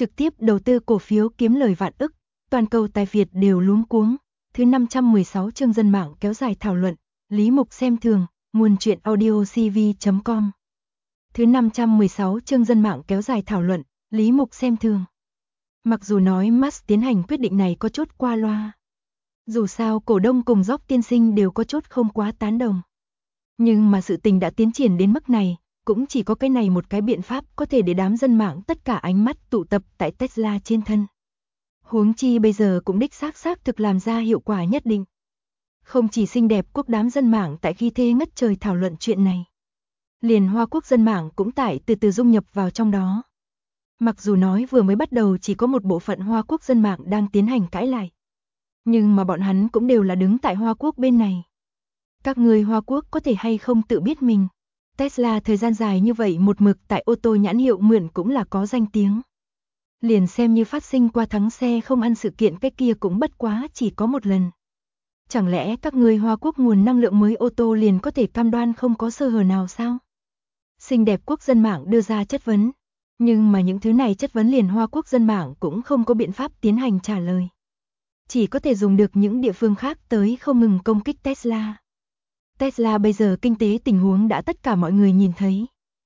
trực tiếp đầu tư cổ phiếu kiếm lời vạn ức, toàn cầu tài Việt đều luống cuống. Thứ 516 chương dân mạng kéo dài thảo luận, Lý Mục xem thường, nguồn truyện audio cv.com. Thứ 516 chương dân mạng kéo dài thảo luận, Lý Mục xem thường. Mặc dù nói Musk tiến hành quyết định này có chút qua loa. Dù sao cổ đông cùng Dốc tiên sinh đều có chút không quá tán đồng. Nhưng mà sự tình đã tiến triển đến mức này, cũng chỉ có cái này một cái biện pháp có thể để đám dân mạng tất cả ánh mắt tụ tập tại Tesla trên thân. Huống chi bây giờ cũng đích xác thực làm ra hiệu quả nhất định. Không chỉ xinh đẹp quốc đám dân mạng tại khi thế ngất trời thảo luận chuyện này. Liền Hoa Quốc dân mạng cũng tại từ từ dung nhập vào trong đó. Mặc dù nói vừa mới bắt đầu chỉ có một bộ phận Hoa Quốc dân mạng đang tiến hành cãi lại. Nhưng mà bọn hắn cũng đều là đứng tại Hoa Quốc bên này. Các người Hoa Quốc có thể hay không tự biết mình. Tesla thời gian dài như vậy một mực tại ô tô nhãn hiệu mượn cũng là có danh tiếng. Liền xem như phát sinh qua thắng xe không ăn sự kiện cái kia cũng bất quá chỉ có một lần. Chẳng lẽ các người Hoa Quốc nguồn năng lượng mới ô tô liền có thể cam đoan không có sơ hở nào sao? Xinh đẹp quốc dân mạng đưa ra chất vấn. Nhưng mà những thứ này chất vấn liền Hoa Quốc dân mạng cũng không có biện pháp tiến hành trả lời. Chỉ có thể dùng được những địa phương khác tới không ngừng công kích Tesla. Tesla bây giờ kinh tế tình huống đã tất cả mọi người nhìn thấy.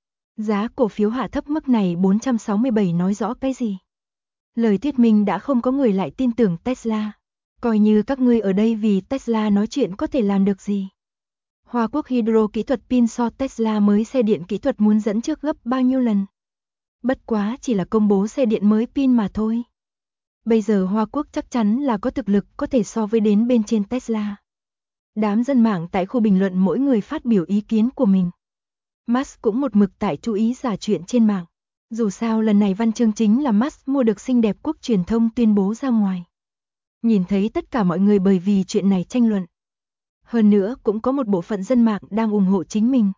Giá cổ phiếu hạ thấp mức này 467 nói rõ cái gì? Lời thuyết minh đã không có người lại tin tưởng Tesla. Coi như các ngươi ở đây vì Tesla nói chuyện có thể làm được gì? Hoa Quốc Hydro kỹ thuật pin so Tesla mới xe điện kỹ thuật muốn dẫn trước gấp bao nhiêu lần? Bất quá chỉ là công bố xe điện mới pin mà thôi. Bây giờ Hoa Quốc chắc chắn là có thực lực có thể so với đến bên trên Tesla. Đám dân mạng tại khu bình luận mỗi người phát biểu ý kiến của mình. Musk cũng một mực tại chú ý giả chuyện trên mạng. Dù sao lần này văn chương chính là Musk mua được xinh đẹp quốc truyền thông tuyên bố ra ngoài. Nhìn thấy tất cả mọi người bởi vì chuyện này tranh luận. Hơn nữa cũng có một bộ phận dân mạng đang ủng hộ chính mình.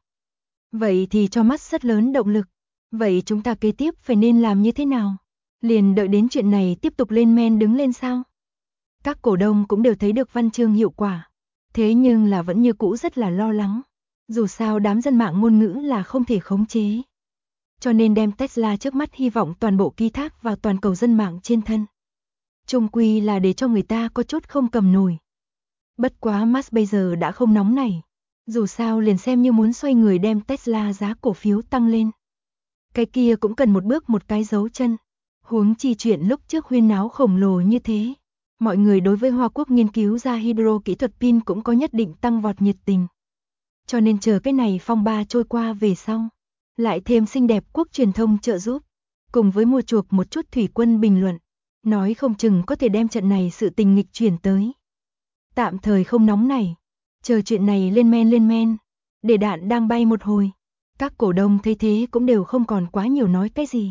Vậy thì cho Musk rất lớn động lực. Vậy chúng ta kế tiếp phải nên làm như thế nào? Liền đợi đến chuyện này tiếp tục lên men đứng lên sao? Các cổ đông cũng đều thấy được văn chương hiệu quả. Thế nhưng là vẫn như cũ rất là lo lắng. Dù sao đám dân mạng ngôn ngữ là không thể khống chế. Cho nên đem Tesla trước mắt hy vọng toàn bộ ký thác vào toàn cầu dân mạng trên thân. Chung quy là để cho người ta có chút không cầm nổi. Bất quá Musk bây giờ đã không nóng này. Dù sao liền xem như muốn xoay người đem Tesla giá cổ phiếu tăng lên. Cái kia cũng cần một bước một cái dấu chân. Huống chi chuyện lúc trước huyên náo khổng lồ như thế. Mọi người đối với Hoa Quốc nghiên cứu ra hydro kỹ thuật pin cũng có nhất định tăng vọt nhiệt tình. Cho nên chờ cái này phong ba trôi qua về sau. Lại thêm xinh đẹp quốc truyền thông trợ giúp. Cùng với mua chuộc một chút thủy quân bình luận. Nói không chừng có thể đem trận này sự tình nghịch chuyển tới. Tạm thời không nóng này. Chờ chuyện này lên men. Để đạn đang bay một hồi. Các cổ đông thấy thế cũng đều không còn quá nhiều nói cái gì.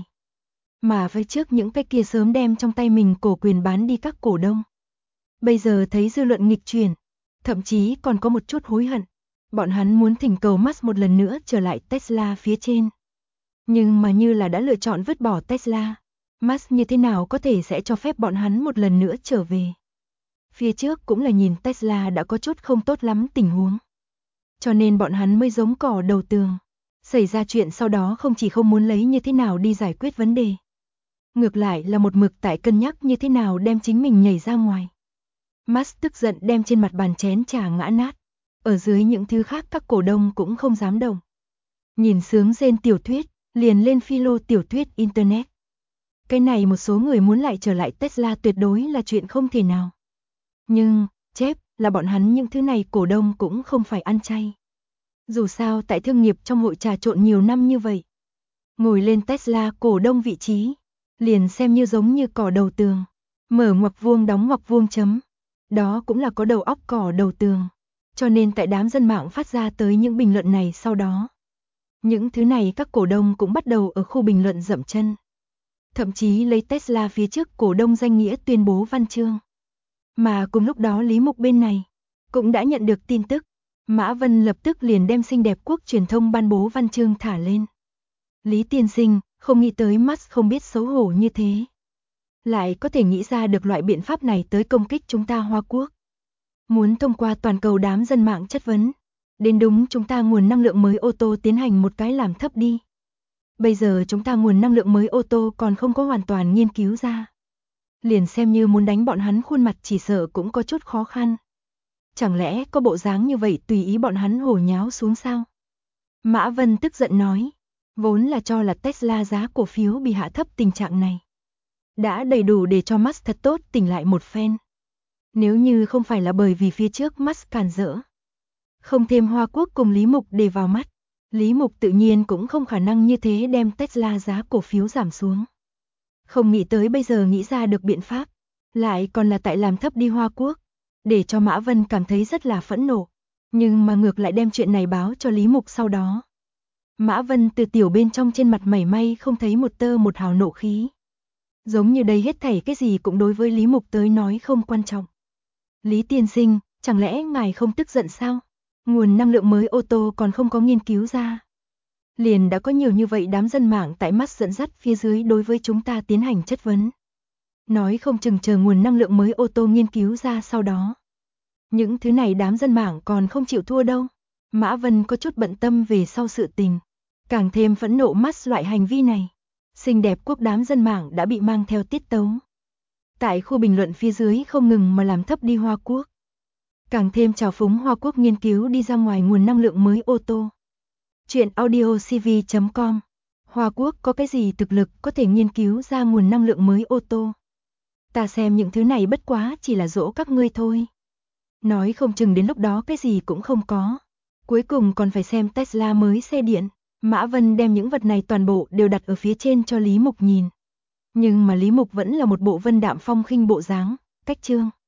Mà với trước những cái kia sớm đem trong tay mình cổ quyền bán đi các cổ đông. Bây giờ thấy dư luận nghịch chuyển. Thậm chí còn có một chút hối hận. Bọn hắn muốn thỉnh cầu Musk một lần nữa trở lại Tesla phía trên. Nhưng mà như là đã lựa chọn vứt bỏ Tesla. Musk như thế nào có thể sẽ cho phép bọn hắn một lần nữa trở về. Phía trước cũng là nhìn Tesla đã có chút không tốt lắm tình huống. Cho nên bọn hắn mới giống cỏ đầu tường. Xảy ra chuyện sau đó không chỉ không muốn lấy như thế nào đi giải quyết vấn đề. Ngược lại là một mực tại cân nhắc như thế nào đem chính mình nhảy ra ngoài. Musk tức giận đem trên mặt bàn chén trà ngã nát. Ở dưới những thứ khác các cổ đông cũng không dám động. Nhìn sướng rên tiểu thuyết, liền lên philo tiểu thuyết Internet. Cái này một số người muốn lại trở lại Tesla tuyệt đối là chuyện không thể nào. Nhưng, chép là bọn hắn những thứ này cổ đông cũng không phải ăn chay. Dù sao tại thương nghiệp trong hội trà trộn nhiều năm như vậy. Ngồi lên Tesla cổ đông vị trí, liền xem như giống như cỏ đầu tường. Mở ngoặc vuông đóng ngoặc vuông chấm. Đó cũng là có đầu óc cỏ đầu tường. Cho nên tại đám dân mạng phát ra tới những bình luận này sau đó. Những thứ này các cổ đông cũng bắt đầu ở khu bình luận dậm chân. Thậm chí lấy Tesla phía trước cổ đông danh nghĩa tuyên bố văn chương. Mà cùng lúc đó Lý Mục bên này cũng đã nhận được tin tức. Mã Vân lập tức liền đem xinh đẹp quốc truyền thông ban bố văn chương thả lên. Lý tiên sinh, không nghĩ tới Musk không biết xấu hổ như thế. Lại có thể nghĩ ra được loại biện pháp này tới công kích chúng ta Hoa Quốc. Muốn thông qua toàn cầu đám dân mạng chất vấn. Đến đúng chúng ta nguồn năng lượng mới ô tô tiến hành một cái làm thấp đi. Bây giờ chúng ta nguồn năng lượng mới ô tô còn không có hoàn toàn nghiên cứu ra. Liền xem như muốn đánh bọn hắn khuôn mặt chỉ sợ cũng có chút khó khăn. Chẳng lẽ có bộ dáng như vậy tùy ý bọn hắn hồ nháo xuống sao? Mã Vân tức giận nói, vốn là cho là Tesla giá cổ phiếu bị hạ thấp tình trạng này. Đã đầy đủ để cho Musk thật tốt tỉnh lại một phen. Nếu như không phải là bởi vì phía trước Musk cản rỡ, không thêm Hoa Quốc cùng Lý Mục để vào mắt, Lý Mục tự nhiên cũng không khả năng như thế đem Tesla giá cổ phiếu giảm xuống. Không nghĩ tới bây giờ nghĩ ra được biện pháp, lại còn là tại làm thấp đi Hoa Quốc, để cho Mã Vân cảm thấy rất là phẫn nộ, nhưng mà ngược lại đem chuyện này báo cho Lý Mục sau đó. Mã Vân từ tiểu bên trong trên mặt mảy may không thấy một tơ một hào nộ khí. Giống như đây hết thảy cái gì cũng đối với Lý Mục tới nói không quan trọng. Lý tiên sinh, chẳng lẽ ngài không tức giận sao? Nguồn năng lượng mới ô tô còn không có nghiên cứu ra. Liền đã có nhiều như vậy đám dân mạng tại mắt dẫn dắt phía dưới đối với chúng ta tiến hành chất vấn. Nói không chừng chờ nguồn năng lượng mới ô tô nghiên cứu ra sau đó. Những thứ này đám dân mạng còn không chịu thua đâu. Mã Vân có chút bận tâm về sau sự tình. Càng thêm phẫn nộ mắt loại hành vi này. Xinh đẹp quốc đám dân mạng đã bị mang theo tiết tấu. Tại khu bình luận phía dưới không ngừng mà làm thấp đi Hoa Quốc. Càng thêm trào phúng Hoa Quốc nghiên cứu đi ra ngoài nguồn năng lượng mới ô tô. Chuyện audiocv.com. Hoa Quốc có cái gì thực lực có thể nghiên cứu ra nguồn năng lượng mới ô tô? Ta xem những thứ này bất quá chỉ là dỗ các ngươi thôi. Nói không chừng đến lúc đó cái gì cũng không có. Cuối cùng còn phải xem Tesla mới xe điện. Mã Vân đem những vật này toàn bộ đều đặt ở phía trên cho Lý Mục nhìn. Nhưng mà Lý Mục vẫn là một bộ vân đạm phong khinh bộ dáng, cách chương.